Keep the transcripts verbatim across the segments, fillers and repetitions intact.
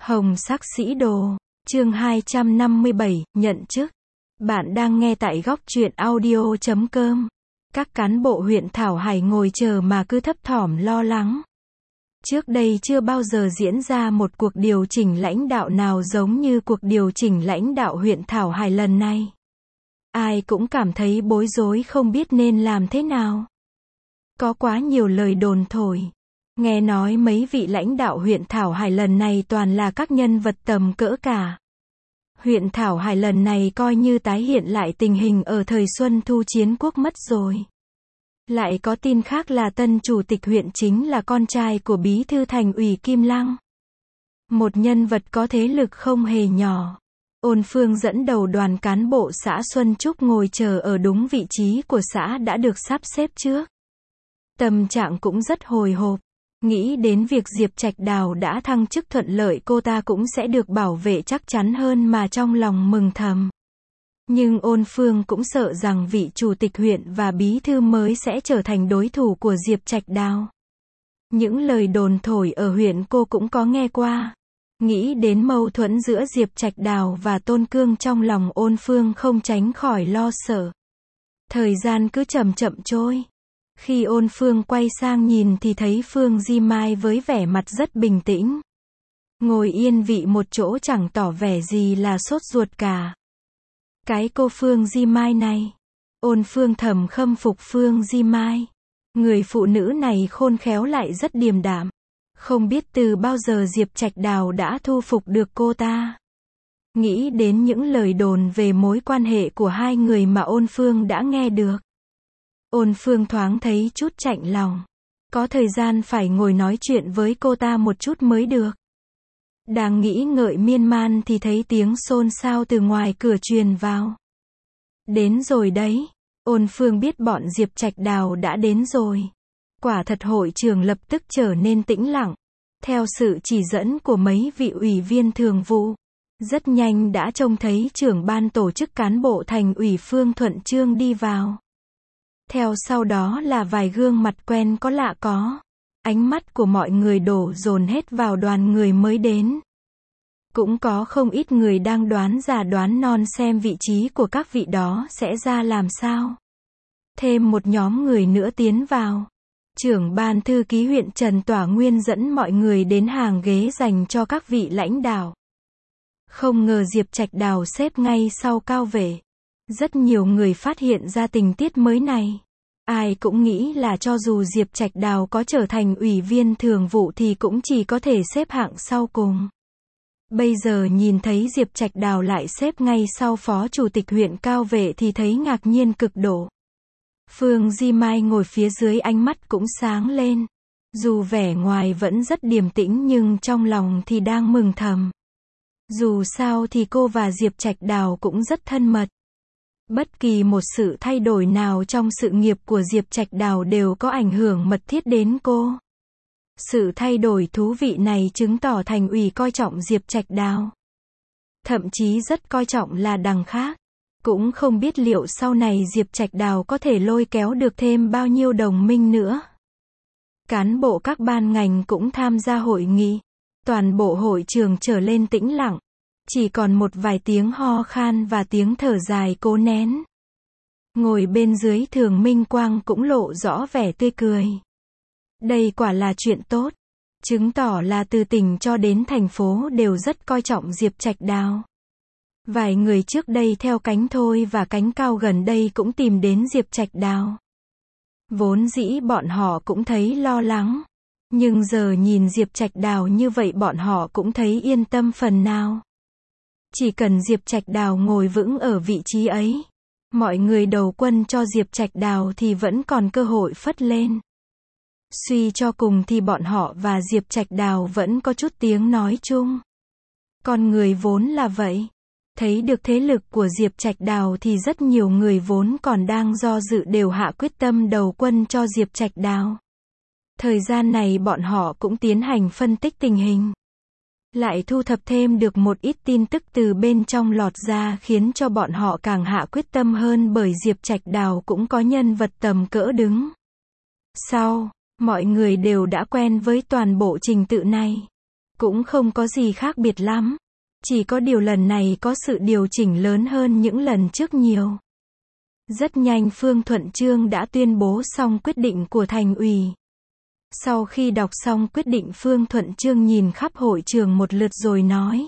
Hồng sắc sĩ đồ, chương hai trăm năm mươi bảy, nhận chức. Bạn đang nghe tại góc truyện audio chấm com. Các cán bộ huyện Thảo Hải ngồi chờ mà cứ thấp thỏm lo lắng. Trước đây chưa bao giờ diễn ra một cuộc điều chỉnh lãnh đạo nào giống như cuộc điều chỉnh lãnh đạo huyện Thảo Hải lần này. Ai cũng cảm thấy bối rối không biết nên làm thế nào. Có quá nhiều lời đồn thổi. Nghe nói mấy vị lãnh đạo huyện Thảo Hải lần này toàn là các nhân vật tầm cỡ cả. Huyện Thảo Hải lần này coi như tái hiện lại tình hình ở thời Xuân Thu Chiến Quốc mất rồi. Lại có tin khác là tân chủ tịch huyện chính là con trai của bí thư thành ủy Kim Lăng. Một nhân vật có thế lực không hề nhỏ. Ôn Phương dẫn đầu đoàn cán bộ xã Xuân Trúc ngồi chờ ở đúng vị trí của xã đã được sắp xếp trước. Tâm trạng cũng rất hồi hộp. Nghĩ đến việc Diệp Trạch Đào đã thăng chức thuận lợi cô ta cũng sẽ được bảo vệ chắc chắn hơn mà trong lòng mừng thầm. Nhưng Ôn Phương cũng sợ rằng vị chủ tịch huyện và bí thư mới sẽ trở thành đối thủ của Diệp Trạch Đào. Những lời đồn thổi ở huyện cô cũng có nghe qua. Nghĩ đến mâu thuẫn giữa Diệp Trạch Đào và Tôn Cương trong lòng Ôn Phương không tránh khỏi lo sợ. Thời gian cứ chậm chậm trôi. Khi Ôn Phương quay sang nhìn thì thấy Phương Di Mai với vẻ mặt rất bình tĩnh. Ngồi yên vị một chỗ chẳng tỏ vẻ gì là sốt ruột cả. Cái cô Phương Di Mai này. Ôn Phương thầm khâm phục Phương Di Mai. Người phụ nữ này khôn khéo lại rất điềm đạm. Không biết từ bao giờ Diệp Trạch Đào đã thu phục được cô ta. Nghĩ đến những lời đồn về mối quan hệ của hai người mà Ôn Phương đã nghe được. Ôn Phương thoáng thấy chút chạnh lòng. Có thời gian phải ngồi nói chuyện với cô ta một chút mới được. Đang nghĩ ngợi miên man thì thấy tiếng xôn xao từ ngoài cửa truyền vào. Đến rồi đấy. Ôn Phương biết bọn Diệp Trạch Đào đã đến rồi. Quả thật hội trường lập tức trở nên tĩnh lặng. Theo sự chỉ dẫn của mấy vị ủy viên thường vụ, rất nhanh đã trông thấy trưởng ban tổ chức cán bộ thành ủy Phương Thuận Trương đi vào. Theo sau đó là vài gương mặt quen có lạ có. Ánh mắt của mọi người đổ dồn hết vào đoàn người mới đến. Cũng có không ít người đang đoán già đoán non xem vị trí của các vị đó sẽ ra làm sao. Thêm một nhóm người nữa tiến vào. Trưởng ban thư ký huyện Trần Tỏa Nguyên dẫn mọi người đến hàng ghế dành cho các vị lãnh đạo. Không ngờ Diệp Trạch Đào xếp ngay sau Cao Vệ. Rất nhiều người phát hiện ra tình tiết mới này. Ai cũng nghĩ là cho dù Diệp Trạch Đào có trở thành ủy viên thường vụ thì cũng chỉ có thể xếp hạng sau cùng. Bây giờ nhìn thấy Diệp Trạch Đào lại xếp ngay sau phó chủ tịch huyện Cao Vệ thì thấy ngạc nhiên cực độ. Phương Di Mai ngồi phía dưới ánh mắt cũng sáng lên. Dù vẻ ngoài vẫn rất điềm tĩnh nhưng trong lòng thì đang mừng thầm. Dù sao thì cô và Diệp Trạch Đào cũng rất thân mật. Bất kỳ một sự thay đổi nào trong sự nghiệp của Diệp Trạch Đào đều có ảnh hưởng mật thiết đến cô. Sự thay đổi thú vị này chứng tỏ thành ủy coi trọng Diệp Trạch Đào. Thậm chí rất coi trọng là đằng khác. Cũng không biết liệu sau này Diệp Trạch Đào có thể lôi kéo được thêm bao nhiêu đồng minh nữa. Cán bộ các ban ngành cũng tham gia hội nghị. Toàn bộ hội trường trở lên tĩnh lặng. Chỉ còn một vài tiếng ho khan và tiếng thở dài cố nén. Ngồi bên dưới Thường Minh Quang cũng lộ rõ vẻ tươi cười. Đây quả là chuyện tốt. Chứng tỏ là từ tỉnh cho đến thành phố đều rất coi trọng Diệp Trạch Đào. Vài người trước đây theo cánh Thôi và cánh Cao gần đây cũng tìm đến Diệp Trạch Đào. Vốn dĩ bọn họ cũng thấy lo lắng. Nhưng giờ nhìn Diệp Trạch Đào như vậy bọn họ cũng thấy yên tâm phần nào. Chỉ cần Diệp Trạch Đào ngồi vững ở vị trí ấy, mọi người đầu quân cho Diệp Trạch Đào thì vẫn còn cơ hội phất lên. Suy cho cùng thì bọn họ và Diệp Trạch Đào vẫn có chút tiếng nói chung. Con người vốn là vậy. Thấy được thế lực của Diệp Trạch Đào thì rất nhiều người vốn còn đang do dự đều hạ quyết tâm đầu quân cho Diệp Trạch Đào. Thời gian này bọn họ cũng tiến hành phân tích tình hình. Lại thu thập thêm được một ít tin tức từ bên trong lọt ra khiến cho bọn họ càng hạ quyết tâm hơn bởi Diệp Trạch Đào cũng có nhân vật tầm cỡ đứng. Sau, mọi người đều đã quen với toàn bộ trình tự này. cũng không có gì khác biệt lắm. Chỉ có điều lần này có sự điều chỉnh lớn hơn những lần trước nhiều. Rất nhanh Phương Thuận Chương đã tuyên bố xong quyết định của thành ủy. Sau khi đọc xong quyết định, Phương Thuận Chương nhìn khắp hội trường một lượt rồi nói.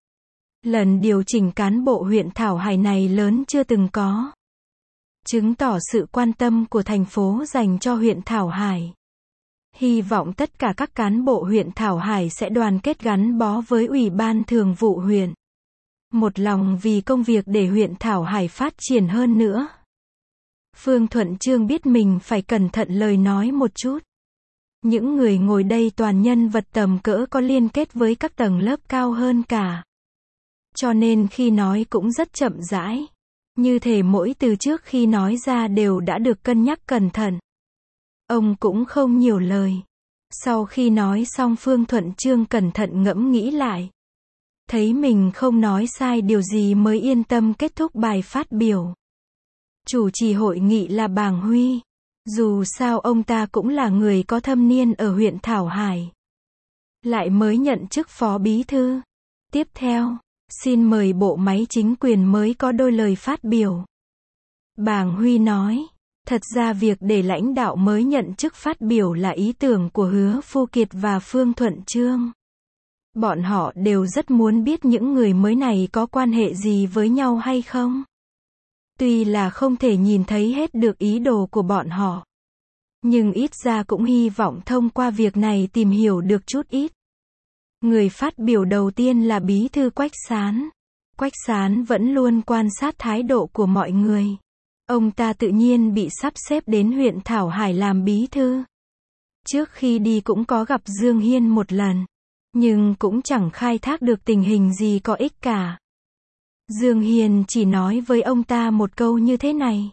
Lần điều chỉnh cán bộ huyện Thảo Hải này lớn chưa từng có. Chứng tỏ sự quan tâm của thành phố dành cho huyện Thảo Hải. Hy vọng tất cả các cán bộ huyện Thảo Hải sẽ đoàn kết gắn bó với Ủy ban Thường vụ huyện. Một lòng vì công việc để huyện Thảo Hải phát triển hơn nữa. Phương Thuận Chương biết mình phải cẩn thận lời nói một chút. Những người ngồi đây toàn nhân vật tầm cỡ có liên kết với các tầng lớp cao hơn cả. Cho nên khi nói cũng rất chậm rãi. Như thể mỗi từ trước khi nói ra đều đã được cân nhắc cẩn thận. Ông cũng không nhiều lời. Sau khi nói xong, Phương Thuận Chương cẩn thận ngẫm nghĩ lại. Thấy mình không nói sai điều gì mới yên tâm kết thúc bài phát biểu. Chủ trì hội nghị là Bàng Huy. Dù sao ông ta cũng là người có thâm niên ở huyện Thảo Hải. Lại mới nhận chức phó bí thư. Tiếp theo, xin mời bộ máy chính quyền mới có đôi lời phát biểu. Bàng Huy nói, thật ra việc để lãnh đạo mới nhận chức phát biểu là ý tưởng của Hứa Phu Kiệt và Phương Thuận Chương. Bọn họ đều rất muốn biết những người mới này có quan hệ gì với nhau hay không. Tuy là không thể nhìn thấy hết được ý đồ của bọn họ, nhưng ít ra cũng hy vọng thông qua việc này tìm hiểu được chút ít. Người phát biểu đầu tiên là bí thư Quách Sán. Quách Sán vẫn luôn quan sát thái độ của mọi người. Ông ta tự nhiên bị sắp xếp đến huyện Thảo Hải làm bí thư. Trước khi đi cũng có gặp Dương Hiên một lần, nhưng cũng chẳng khai thác được tình hình gì có ích cả. Dương Hiên chỉ nói với ông ta một câu như thế này.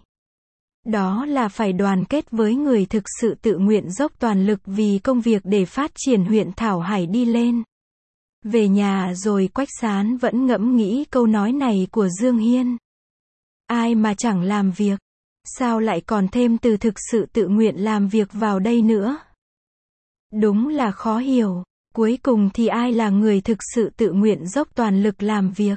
Đó là phải đoàn kết với người thực sự tự nguyện dốc toàn lực vì công việc để phát triển huyện Thảo Hải đi lên. Về nhà rồi Quách Sán vẫn ngẫm nghĩ câu nói này của Dương Hiên. Ai mà chẳng làm việc, sao lại còn thêm từ thực sự tự nguyện làm việc vào đây nữa? Đúng là khó hiểu, cuối cùng thì ai là người thực sự tự nguyện dốc toàn lực làm việc?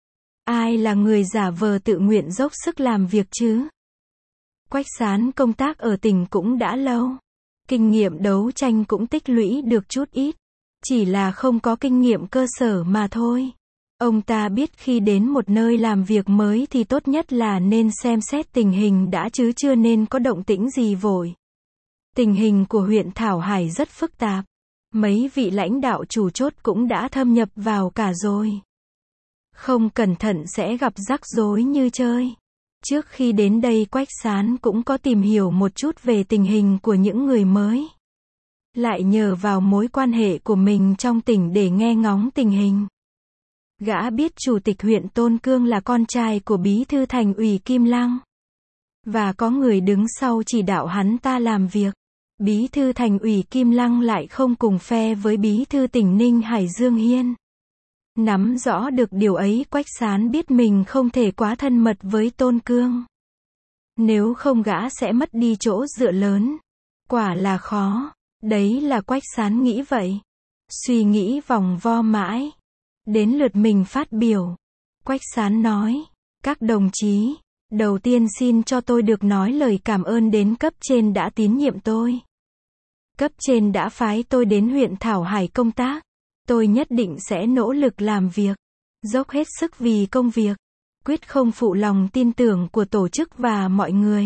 Ai là người giả vờ tự nguyện dốc sức làm việc chứ? Quách Sán công tác ở tỉnh cũng đã lâu. Kinh nghiệm đấu tranh cũng tích lũy được chút ít. Chỉ là không có kinh nghiệm cơ sở mà thôi. Ông ta biết khi đến một nơi làm việc mới thì tốt nhất là nên xem xét tình hình đã chứ chưa nên có động tĩnh gì vội. Tình hình của huyện Thảo Hải rất phức tạp. Mấy vị lãnh đạo chủ chốt cũng đã thâm nhập vào cả rồi. Không cẩn thận sẽ gặp rắc rối như chơi. Trước khi đến đây Quách Sán cũng có tìm hiểu một chút về tình hình của những người mới. Lại nhờ vào mối quan hệ của mình trong tỉnh để nghe ngóng tình hình. Gã biết chủ tịch huyện Tôn Cương là con trai của bí thư thành ủy Kim Lăng. Và có người đứng sau chỉ đạo hắn ta làm việc. Bí thư thành ủy Kim Lăng lại không cùng phe với bí thư tỉnh Ninh Hải Dương Hiên. Nắm rõ được điều ấy, Quách Sán biết mình không thể quá thân mật với Tôn Cương. Nếu không gã sẽ mất đi chỗ dựa lớn. Quả là khó. Đấy là Quách Sán nghĩ vậy. Suy nghĩ vòng vo mãi. Đến lượt mình phát biểu. Quách Sán nói, các đồng chí, đầu tiên xin cho tôi được nói lời cảm ơn đến cấp trên đã tín nhiệm tôi. Cấp trên đã phái tôi đến huyện Thảo Hải công tác. Tôi nhất định sẽ nỗ lực làm việc, dốc hết sức vì công việc, quyết không phụ lòng tin tưởng của tổ chức và mọi người.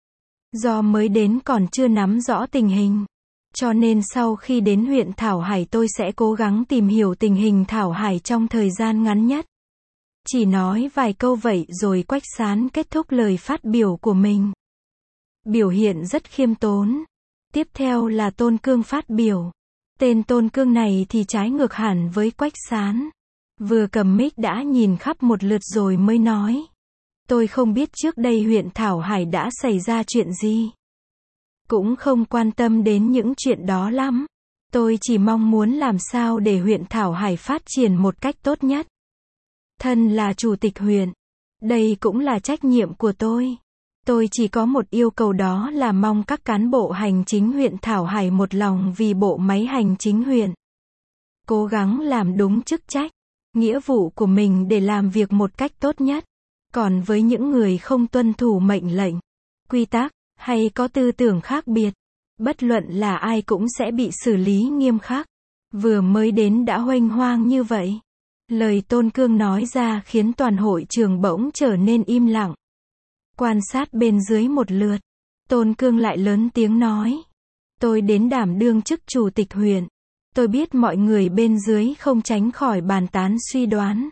Do mới đến còn chưa nắm rõ tình hình, cho nên sau khi đến huyện Thảo Hải tôi sẽ cố gắng tìm hiểu tình hình Thảo Hải trong thời gian ngắn nhất. Chỉ nói vài câu vậy rồi Quách Sán kết thúc lời phát biểu của mình. Biểu hiện rất khiêm tốn. Tiếp theo là Tôn Cương phát biểu. Tên Tôn Cương này thì trái ngược hẳn với Quách Sán. Vừa cầm mic đã nhìn khắp một lượt rồi mới nói. Tôi không biết trước đây huyện Thảo Hải đã xảy ra chuyện gì. Cũng không quan tâm đến những chuyện đó lắm. Tôi chỉ mong muốn làm sao để huyện Thảo Hải phát triển một cách tốt nhất. Thân là chủ tịch huyện, đây cũng là trách nhiệm của tôi. Tôi chỉ có một yêu cầu, đó là mong các cán bộ hành chính huyện Thảo Hải một lòng vì bộ máy hành chính huyện. cố gắng làm đúng chức trách, nghĩa vụ của mình để làm việc một cách tốt nhất. Còn với những người không tuân thủ mệnh lệnh, quy tắc, hay có tư tưởng khác biệt, bất luận là ai cũng sẽ bị xử lý nghiêm khắc. Vừa mới đến đã huênh hoang như vậy. Lời Tôn Cương nói ra khiến toàn hội trường bỗng trở nên im lặng. Quan sát bên dưới một lượt, Tôn Cương lại lớn tiếng nói. Tôi đến đảm đương chức chủ tịch huyện. Tôi biết mọi người bên dưới không tránh khỏi bàn tán suy đoán.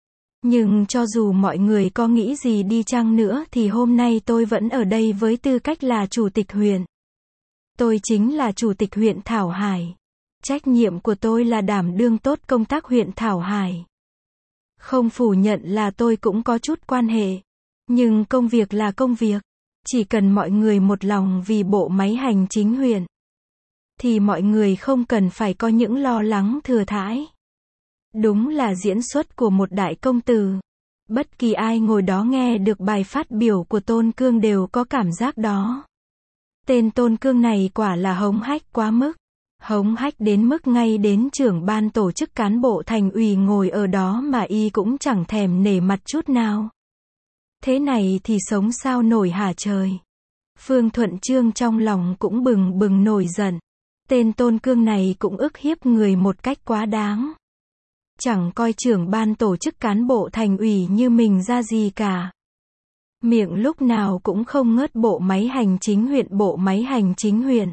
Nhưng cho dù mọi người có nghĩ gì đi chăng nữa thì hôm nay tôi vẫn ở đây với tư cách là chủ tịch huyện. Tôi chính là chủ tịch huyện Thảo Hải. Trách nhiệm của tôi là đảm đương tốt công tác huyện Thảo Hải. Không phủ nhận là tôi cũng có chút quan hệ. Nhưng công việc là công việc. Chỉ cần mọi người một lòng vì bộ máy hành chính huyện, thì mọi người không cần phải có những lo lắng thừa thãi. Đúng là diễn xuất của một đại công tử. Bất kỳ ai ngồi đó nghe được bài phát biểu của Tôn Cương đều có cảm giác đó. Tên Tôn Cương này quả là hống hách quá mức. Hống hách đến mức ngay đến trưởng ban tổ chức cán bộ thành ủy ngồi ở đó mà y cũng chẳng thèm nể mặt chút nào. Thế này thì sống sao nổi hả trời. Phương Thuận Chương trong lòng cũng bừng bừng nổi giận. Tên Tôn Cương này cũng ức hiếp người một cách quá đáng. Chẳng coi trưởng ban tổ chức cán bộ thành ủy như mình ra gì cả. Miệng lúc nào cũng không ngớt bộ máy hành chính huyện bộ máy hành chính huyện.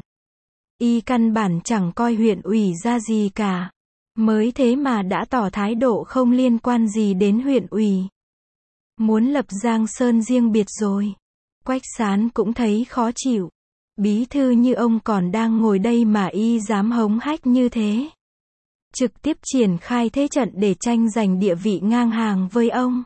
Y căn bản chẳng coi huyện ủy ra gì cả. Mới thế mà đã tỏ thái độ không liên quan gì đến huyện ủy. Muốn lập Giang Sơn riêng biệt rồi. Quách Sán cũng thấy khó chịu. Bí thư như ông còn đang ngồi đây mà y dám hống hách như thế. Trực tiếp triển khai thế trận để tranh giành địa vị ngang hàng với ông.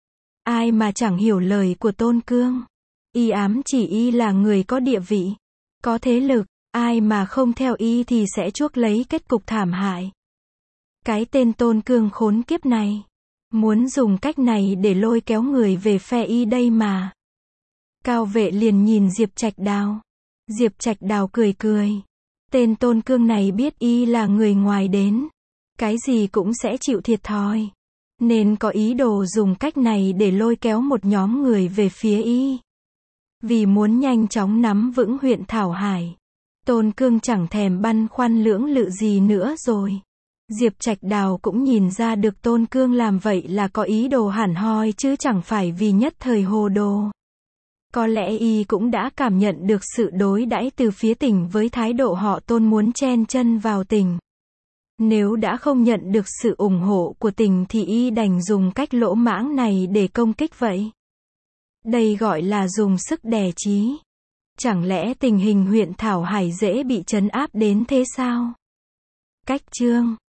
Ai mà chẳng hiểu lời của Tôn Cương. Y ám chỉ y là người có địa vị, có thế lực. Ai mà không theo y thì sẽ chuốc lấy kết cục thảm hại. Cái tên Tôn Cương khốn kiếp này. Muốn dùng cách này để lôi kéo người về phe y đây mà. Cao Vệ liền nhìn Diệp Trạch Đào. Diệp Trạch Đào cười cười. Tên Tôn Cương này biết y là người ngoài đến. Cái gì cũng sẽ chịu thiệt thòi. Nên có ý đồ dùng cách này để lôi kéo một nhóm người về phía y. Vì muốn nhanh chóng nắm vững huyện Thảo Hải. Tôn Cương chẳng thèm băn khoăn lưỡng lự gì nữa rồi. Diệp Trạch Đào cũng nhìn ra được Tôn Cương làm vậy là có ý đồ hẳn hoi chứ chẳng phải vì nhất thời hồ đồ. Có lẽ y cũng đã cảm nhận được sự đối đãi từ phía tỉnh với thái độ họ Tôn muốn chen chân vào tỉnh. Nếu đã không nhận được sự ủng hộ của tỉnh thì y đành dùng cách lỗ mãng này để công kích vậy. Đây gọi là dùng sức đè trí. Chẳng lẽ tình hình huyện Thảo Hải dễ bị trấn áp đến thế sao? Cách chương